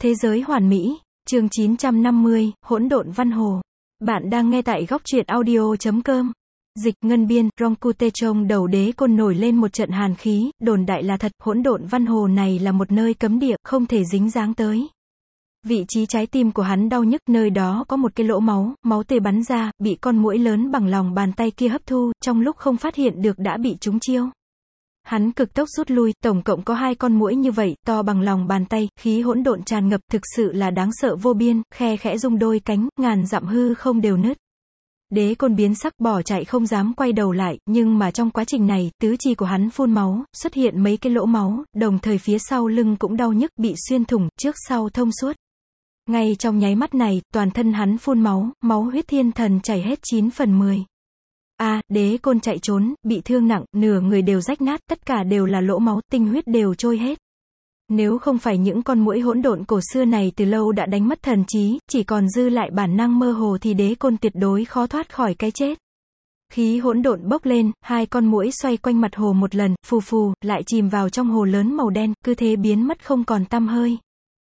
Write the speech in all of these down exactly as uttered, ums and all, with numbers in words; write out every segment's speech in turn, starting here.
Thế giới hoàn mỹ, chương chín trăm năm mươi, hỗn độn văn hồ. Bạn đang nghe tại góc truyện audio chấm com. Dịch ngân biên, Rongkute trong đầu đế côn nổi lên một trận hàn khí, đồn đại là thật, hỗn độn văn hồ này là một nơi cấm địa, không thể dính dáng tới. Vị trí trái tim của hắn đau nhức, nơi đó có một cái lỗ máu, máu tươi bắn ra, bị con muỗi lớn bằng lòng bàn tay kia hấp thu, trong lúc không phát hiện được đã bị trúng chiêu. Hắn cực tốc rút lui, tổng cộng có hai con muỗi như vậy, to bằng lòng bàn tay, khí hỗn độn tràn ngập, thực sự là đáng sợ vô biên, khe khẽ rung đôi cánh, ngàn dặm hư không đều nứt. Đế côn biến sắc bỏ chạy không dám quay đầu lại, nhưng mà trong quá trình này, tứ chi của hắn phun máu, xuất hiện mấy cái lỗ máu, đồng thời phía sau lưng cũng đau nhức, bị xuyên thủng, trước sau thông suốt. Ngay trong nháy mắt này, toàn thân hắn phun máu, máu huyết thiên thần chảy hết chín phần mười. A, à, đế côn chạy trốn, bị thương nặng, nửa người đều rách nát, tất cả đều là lỗ máu, tinh huyết đều trôi hết. Nếu không phải những con muỗi hỗn độn cổ xưa này từ lâu đã đánh mất thần trí, chỉ còn dư lại bản năng mơ hồ thì đế côn tuyệt đối khó thoát khỏi cái chết. Khí hỗn độn bốc lên, hai con muỗi xoay quanh mặt hồ một lần, phù phù, lại chìm vào trong hồ lớn màu đen, cứ thế biến mất không còn tăm hơi.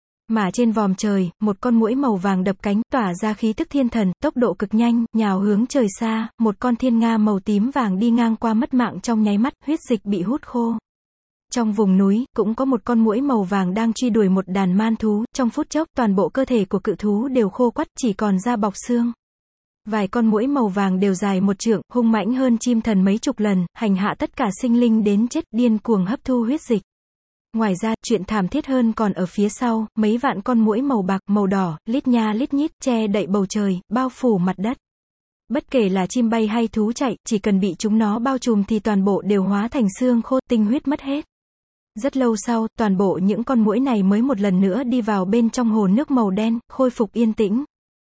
Mà trên vòm trời, một con muỗi màu vàng đập cánh, tỏa ra khí tức thiên thần, tốc độ cực nhanh, nhào hướng trời xa, một con thiên nga màu tím vàng đi ngang qua mất mạng trong nháy mắt, huyết dịch bị hút khô. Trong vùng núi, cũng có một con muỗi màu vàng đang truy đuổi một đàn man thú, trong phút chốc, toàn bộ cơ thể của cự thú đều khô quắt, chỉ còn da bọc xương. Vài con muỗi màu vàng đều dài một trượng, hung mãnh hơn chim thần mấy chục lần, hành hạ tất cả sinh linh đến chết, điên cuồng hấp thu huyết dịch. Ngoài ra, chuyện thảm thiết hơn còn ở phía sau, mấy vạn con muỗi màu bạc, màu đỏ, lít nha lít nhít, che đậy bầu trời, bao phủ mặt đất. Bất kể là chim bay hay thú chạy, chỉ cần bị chúng nó bao trùm thì toàn bộ đều hóa thành xương khô, tinh huyết mất hết. Rất lâu sau, toàn bộ những con muỗi này mới một lần nữa đi vào bên trong hồ nước màu đen, khôi phục yên tĩnh.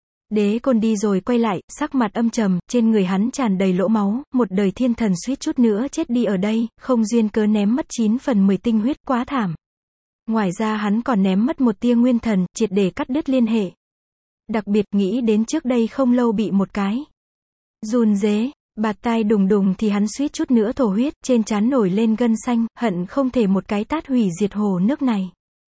Đế côn đi rồi quay lại, sắc mặt âm trầm, trên người hắn tràn đầy lỗ máu, một đời thiên thần suýt chút nữa chết đi ở đây, không duyên cớ ném mất chín phần mười tinh huyết, quá thảm. Ngoài ra hắn còn ném mất một tia nguyên thần, triệt để cắt đứt liên hệ. Đặc biệt nghĩ đến trước đây không lâu bị một cái run rế, bạt tai đùng đùng thì hắn suýt chút nữa thổ huyết, trên trán nổi lên gân xanh, hận không thể một cái tát hủy diệt hồ nước này.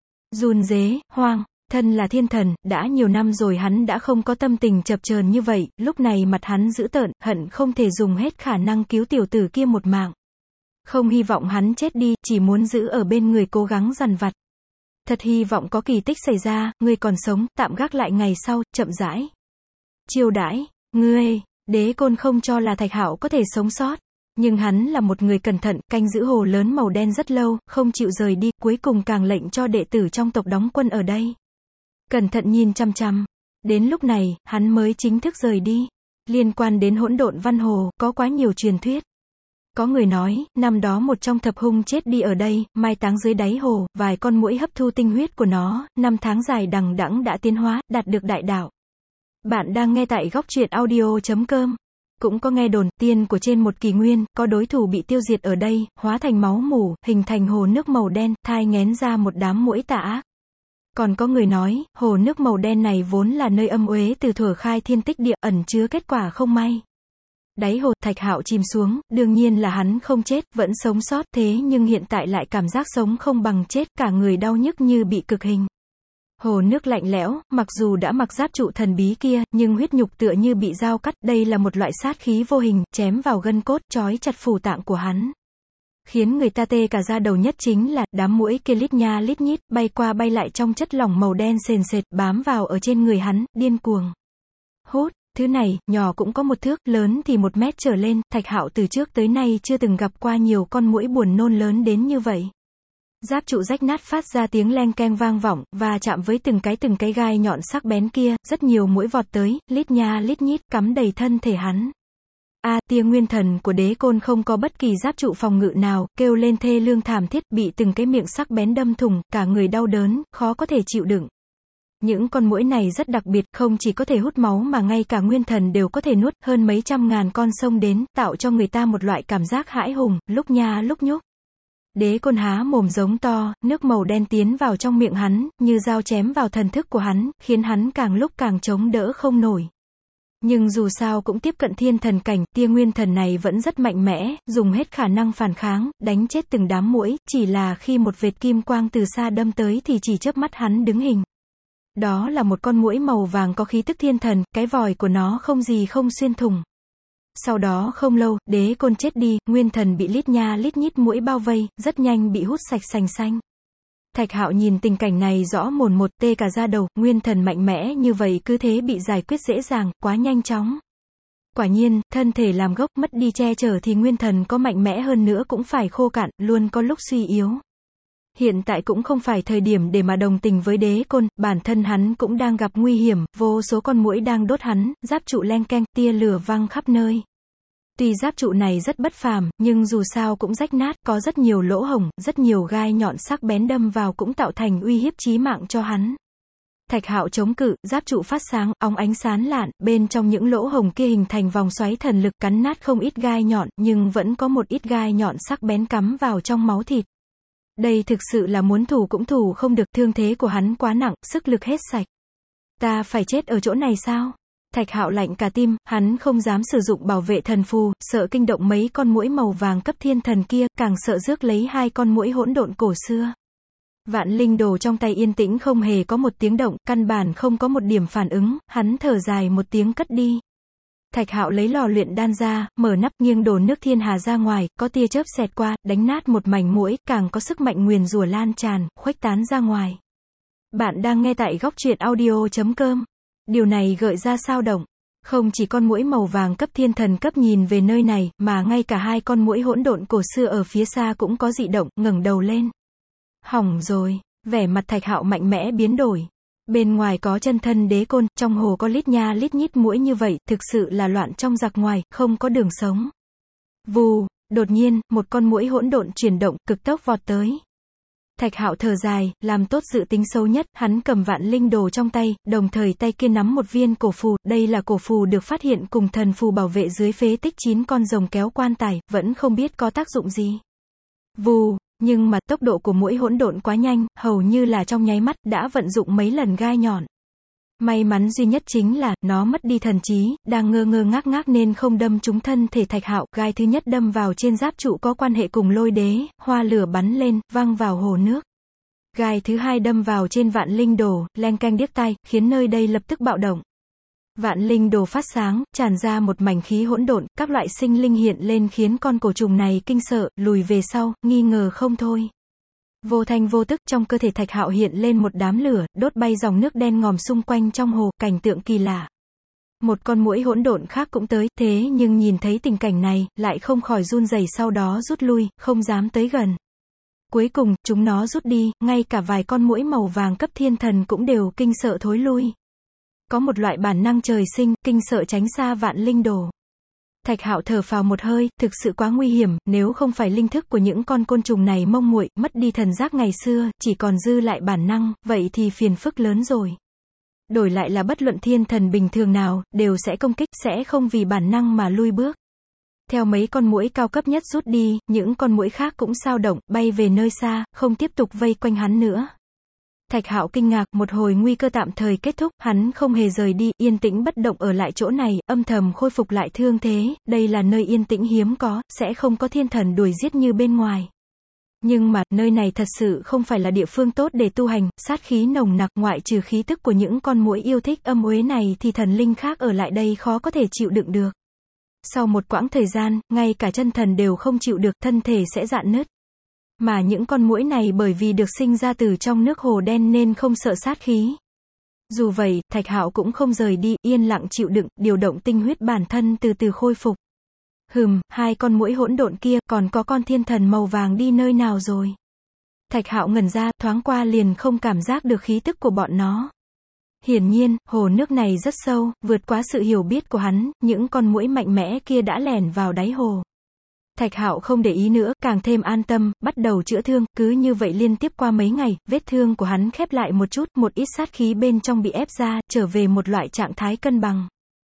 Run rế, hoang. Thân là thiên thần, đã nhiều năm rồi hắn đã không có tâm tình chập chờn như vậy, lúc này mặt hắn dữ tợn, hận không thể dùng hết khả năng cứu tiểu tử kia một mạng. Không hy vọng hắn chết đi, chỉ muốn giữ ở bên người cố gắng dằn vặt. Thật hy vọng có kỳ tích xảy ra, ngươi còn sống, tạm gác lại ngày sau, chậm rãi chiêu đãi, ngươi, đế côn không cho là Thạch Hạo có thể sống sót. Nhưng hắn là một người cẩn thận, canh giữ hồ lớn màu đen rất lâu, không chịu rời đi, cuối cùng càng lệnh cho đệ tử trong tộc đóng quân ở đây. Cẩn thận nhìn chăm chăm. Đến lúc này, hắn mới chính thức rời đi. Liên quan đến hỗn độn văn hồ, có quá nhiều truyền thuyết. Có người nói, năm đó một trong thập hung chết đi ở đây, mai táng dưới đáy hồ, vài con muỗi hấp thu tinh huyết của nó, năm tháng dài đằng đẵng đã tiến hóa, đạt được đại đạo. Bạn đang nghe tại góc truyện audio chấm com. Cũng có nghe đồn, tiên của trên một kỷ nguyên, có đối thủ bị tiêu diệt ở đây, hóa thành máu mủ, hình thành hồ nước màu đen, thai nghén ra một đám muỗi tà ác. Còn có người nói, hồ nước màu đen này vốn là nơi âm uế từ thuở khai thiên tích địa, ẩn chứa kết quả không may. Đáy hồ, Thạch Hạo chìm xuống, đương nhiên là hắn không chết, vẫn sống sót, thế nhưng hiện tại lại cảm giác sống không bằng chết, cả người đau nhức như bị cực hình. Hồ nước lạnh lẽo, mặc dù đã mặc giáp trụ thần bí kia, nhưng huyết nhục tựa như bị dao cắt, đây là một loại sát khí vô hình, chém vào gân cốt, trói chặt phủ tạng của hắn. Khiến người ta tê cả da đầu nhất chính là, đám muỗi kia lít nha lít nhít, bay qua bay lại trong chất lỏng màu đen sền sệt, bám vào ở trên người hắn, điên cuồng hút. Thứ này, nhỏ cũng có một thước, lớn thì một mét trở lên, Thạch Hạo từ trước tới nay chưa từng gặp qua nhiều con muỗi buồn nôn lớn đến như vậy. Giáp trụ rách nát phát ra tiếng leng keng vang vọng, và chạm với từng cái từng cái gai nhọn sắc bén kia, rất nhiều muỗi vọt tới, lít nha lít nhít, cắm đầy thân thể hắn. A, à, tia nguyên thần của đế côn không có bất kỳ giáp trụ phòng ngự nào, kêu lên thê lương thảm thiết, bị từng cái miệng sắc bén đâm thủng, cả người đau đớn, khó có thể chịu đựng. Những con muỗi này rất đặc biệt, không chỉ có thể hút máu mà ngay cả nguyên thần đều có thể nuốt, hơn mấy trăm ngàn con xông đến, tạo cho người ta một loại cảm giác hãi hùng, lúc nha lúc nhúc. Đế côn há mồm giống to, nước màu đen tiến vào trong miệng hắn, như dao chém vào thần thức của hắn, khiến hắn càng lúc càng chống đỡ không nổi. Nhưng dù sao cũng tiếp cận thiên thần cảnh, tia nguyên thần này vẫn rất mạnh mẽ, dùng hết khả năng phản kháng, đánh chết từng đám muỗi, chỉ là khi một vệt kim quang từ xa đâm tới thì chỉ chớp mắt hắn đứng hình. Đó là một con muỗi màu vàng có khí tức thiên thần, cái vòi của nó không gì không xuyên thủng. Sau đó không lâu, đế côn chết đi, nguyên thần bị lít nha lít nhít muỗi bao vây, rất nhanh bị hút sạch sành xanh. Thạch Hạo nhìn tình cảnh này rõ mồn một, tê cả da đầu, nguyên thần mạnh mẽ như vậy cứ thế bị giải quyết dễ dàng, quá nhanh chóng. Quả nhiên, thân thể làm gốc, mất đi che chở thì nguyên thần có mạnh mẽ hơn nữa cũng phải khô cạn, luôn có lúc suy yếu. Hiện tại cũng không phải thời điểm để mà đồng tình với đế côn, bản thân hắn cũng đang gặp nguy hiểm, vô số con muỗi đang đốt hắn, giáp trụ leng keng, tia lửa văng khắp nơi. Tuy giáp trụ này rất bất phàm, nhưng dù sao cũng rách nát, có rất nhiều lỗ hổng, rất nhiều gai nhọn sắc bén đâm vào cũng tạo thành uy hiếp chí mạng cho hắn. Thạch Hạo chống cự, giáp trụ phát sáng, óng ánh sáng lạn, bên trong những lỗ hổng kia hình thành vòng xoáy thần lực cắn nát không ít gai nhọn, nhưng vẫn có một ít gai nhọn sắc bén cắm vào trong máu thịt. Đây thực sự là muốn thủ cũng thủ không được, thương thế của hắn quá nặng, sức lực hết sạch. Ta phải chết ở chỗ này sao? Thạch Hạo lạnh cả tim, hắn không dám sử dụng bảo vệ thần phù, sợ kinh động mấy con muỗi màu vàng cấp thiên thần kia, càng sợ rước lấy hai con muỗi hỗn độn cổ xưa. Vạn linh đồ trong tay yên tĩnh không hề có một tiếng động, căn bản không có một điểm phản ứng, hắn thở dài một tiếng cất đi. Thạch Hạo lấy lò luyện đan ra, mở nắp nghiêng đổ nước thiên hà ra ngoài, có tia chớp xẹt qua, đánh nát một mảnh muỗi, càng có sức mạnh nguyền rủa lan tràn, khuếch tán ra ngoài. Bạn đang nghe tại góc truyện audio chấm com. Điều này gợi ra sao động. Không chỉ con muỗi màu vàng cấp thiên thần cấp nhìn về nơi này, mà ngay cả hai con muỗi hỗn độn cổ xưa ở phía xa cũng có dị động, ngẩng đầu lên. Hỏng rồi, vẻ mặt Thạch Hạo mạnh mẽ biến đổi. Bên ngoài có chân thân đế côn, trong hồ có lít nha lít nhít muỗi như vậy, thực sự là loạn trong giặc ngoài, không có đường sống. Vù, đột nhiên, một con muỗi hỗn độn chuyển động, cực tốc vọt tới. Thạch Hạo thở dài, làm tốt dự tính xấu nhất, hắn cầm vạn linh đồ trong tay, đồng thời tay kia nắm một viên cổ phù, đây là cổ phù được phát hiện cùng thần phù bảo vệ dưới phế tích chín con rồng kéo quan tài, vẫn không biết có tác dụng gì. Vù, nhưng mà tốc độ của muỗi hỗn độn quá nhanh, hầu như là trong nháy mắt, đã vận dụng mấy lần gai nhọn. May mắn duy nhất chính là, nó mất đi thần trí, đang ngơ ngơ ngác ngác nên không đâm trúng thân thể Thạch Hạo, gai thứ nhất đâm vào trên giáp trụ có quan hệ cùng lôi đế, hoa lửa bắn lên, văng vào hồ nước. Gai thứ hai đâm vào trên vạn linh đồ, leng keng điếc tai, khiến nơi đây lập tức bạo động. Vạn linh đồ phát sáng, tràn ra một mảnh khí hỗn độn, các loại sinh linh hiện lên khiến con cổ trùng này kinh sợ, lùi về sau, nghi ngờ không thôi. Vô thanh vô tức trong cơ thể Thạch Hạo hiện lên một đám lửa, đốt bay dòng nước đen ngòm xung quanh trong hồ, cảnh tượng kỳ lạ. Một con muỗi hỗn độn khác cũng tới, thế nhưng nhìn thấy tình cảnh này, lại không khỏi run rẩy sau đó rút lui, không dám tới gần. Cuối cùng, chúng nó rút đi, ngay cả vài con muỗi màu vàng cấp thiên thần cũng đều kinh sợ thối lui. Có một loại bản năng trời sinh, kinh sợ tránh xa vạn linh đồ. Thạch Hạo thở phào một hơi, thực sự quá nguy hiểm, nếu không phải linh thức của những con côn trùng này mông muội, mất đi thần giác ngày xưa, chỉ còn dư lại bản năng, vậy thì phiền phức lớn rồi. Đổi lại là bất luận thiên thần bình thường nào, đều sẽ công kích, sẽ không vì bản năng mà lui bước. Theo mấy con muỗi cao cấp nhất rút đi, những con muỗi khác cũng xao động, bay về nơi xa, không tiếp tục vây quanh hắn nữa. Thạch Hạo kinh ngạc, một hồi nguy cơ tạm thời kết thúc, hắn không hề rời đi, yên tĩnh bất động ở lại chỗ này, âm thầm khôi phục lại thương thế, đây là nơi yên tĩnh hiếm có, sẽ không có thiên thần đuổi giết như bên ngoài. Nhưng mà, nơi này thật sự không phải là địa phương tốt để tu hành, sát khí nồng nặc, ngoại trừ khí tức của những con muỗi yêu thích âm uế này thì thần linh khác ở lại đây khó có thể chịu đựng được. Sau một quãng thời gian, ngay cả chân thần đều không chịu được, thân thể sẽ rạn nứt. Mà những con muỗi này bởi vì được sinh ra từ trong nước hồ đen nên không sợ sát khí. Dù vậy, Thạch Hạo cũng không rời đi, yên lặng chịu đựng, điều động tinh huyết bản thân từ từ khôi phục. Hừm, hai con muỗi hỗn độn kia, còn có con thiên thần màu vàng đi nơi nào rồi? Thạch Hạo ngẩn ra, thoáng qua liền không cảm giác được khí tức của bọn nó. Hiển nhiên, hồ nước này rất sâu, vượt quá sự hiểu biết của hắn, những con muỗi mạnh mẽ kia đã lẻn vào đáy hồ. Thạch Hạo không để ý nữa, càng thêm an tâm, bắt đầu chữa thương, cứ như vậy liên tiếp qua mấy ngày, vết thương của hắn khép lại một chút, một ít sát khí bên trong bị ép ra, trở về một loại trạng thái cân bằng.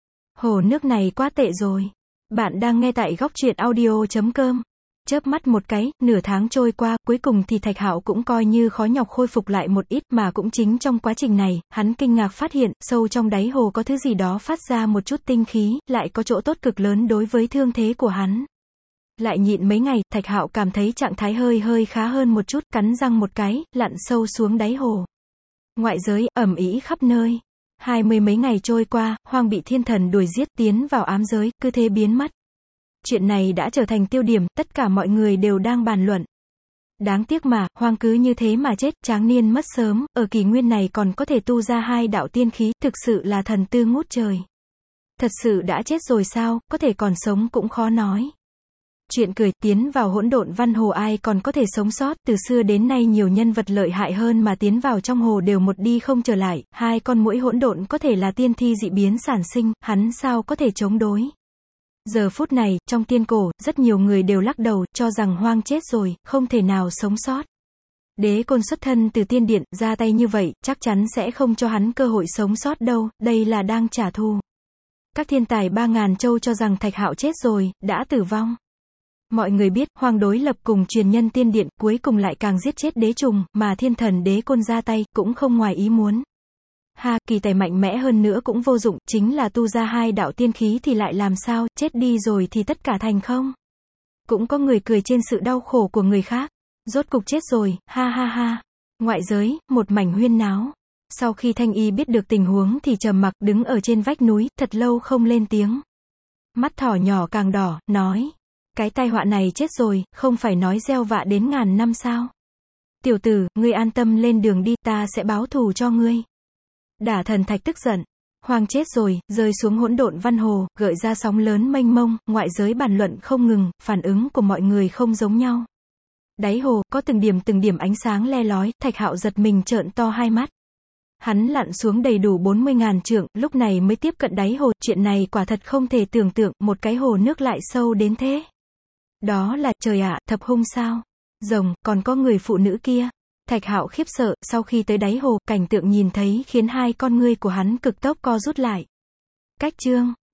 Hồ nước này quá tệ rồi. Bạn đang nghe tại góc truyện audio chấm com. Chớp mắt một cái, nửa tháng trôi qua, cuối cùng thì Thạch Hạo cũng coi như khó nhọc khôi phục lại một ít, mà cũng chính trong quá trình này, hắn kinh ngạc phát hiện, sâu trong đáy hồ có thứ gì đó phát ra một chút tinh khí, lại có chỗ tốt cực lớn đối với thương thế của hắn. Lại nhịn mấy ngày, Thạch Hạo cảm thấy trạng thái hơi hơi khá hơn một chút, cắn răng một cái, lặn sâu xuống đáy hồ. Ngoại giới, ầm ĩ khắp nơi. Hai mươi mấy ngày trôi qua, Hoang bị thiên thần đuổi giết tiến vào ám giới, cứ thế biến mất. Chuyện này đã trở thành tiêu điểm, tất cả mọi người đều đang bàn luận. Đáng tiếc mà, Hoang cứ như thế mà chết, tráng niên mất sớm, ở kỷ nguyên này còn có thể tu ra hai đạo tiên khí, thực sự là thần tư ngút trời. Thật sự đã chết rồi sao, có thể còn sống cũng khó nói. Chuyện cười, tiến vào hỗn độn văn hồ ai còn có thể sống sót, từ xưa đến nay nhiều nhân vật lợi hại hơn mà tiến vào trong hồ đều một đi không trở lại, hai con muỗi hỗn độn có thể là tiên thi dị biến sản sinh, hắn sao có thể chống đối. Giờ phút này, trong tiên cổ, rất nhiều người đều lắc đầu, cho rằng Hoang chết rồi, không thể nào sống sót. Đế Côn xuất thân từ tiên điện, ra tay như vậy, chắc chắn sẽ không cho hắn cơ hội sống sót đâu, đây là đang trả thù. Các thiên tài ba ngàn châu cho rằng Thạch Hạo chết rồi, đã tử vong. Mọi người biết, Hoang đối lập cùng truyền nhân tiên điện, cuối cùng lại càng giết chết đế trùng, mà thiên thần Đế Côn ra tay, cũng không ngoài ý muốn. Ha, kỳ tài mạnh mẽ hơn nữa cũng vô dụng, chính là tu ra hai đạo tiên khí thì lại làm sao, chết đi rồi thì tất cả thành không. Cũng có người cười trên sự đau khổ của người khác. Rốt cục chết rồi, ha ha ha. Ngoại giới, một mảnh huyên náo. Sau khi Thanh Y biết được tình huống thì trầm mặc đứng ở trên vách núi, thật lâu không lên tiếng. Mắt thỏ nhỏ càng đỏ, nói. Cái tai họa này chết rồi, không phải nói gieo vạ đến ngàn năm sao. Tiểu tử, ngươi an tâm lên đường đi, ta sẽ báo thù cho ngươi. Đả Thần Thạch tức giận. Hoang chết rồi, rơi xuống hỗn độn văn hồ, gợi ra sóng lớn mênh mông, ngoại giới bàn luận không ngừng, phản ứng của mọi người không giống nhau. Đáy hồ, có từng điểm từng điểm ánh sáng le lói, Thạch Hạo giật mình trợn to hai mắt. Hắn lặn xuống đầy đủ bốn mươi ngàn trượng, lúc này mới tiếp cận đáy hồ, chuyện này quả thật không thể tưởng tượng, một cái hồ nước lại sâu đến thế. Đó là, trời ạ, thập hung sao? Rồng, còn có người phụ nữ kia. Thạch Hạo khiếp sợ, sau khi tới đáy hồ, cảnh tượng nhìn thấy khiến hai con ngươi của hắn cực tốc co rút lại. Cách chương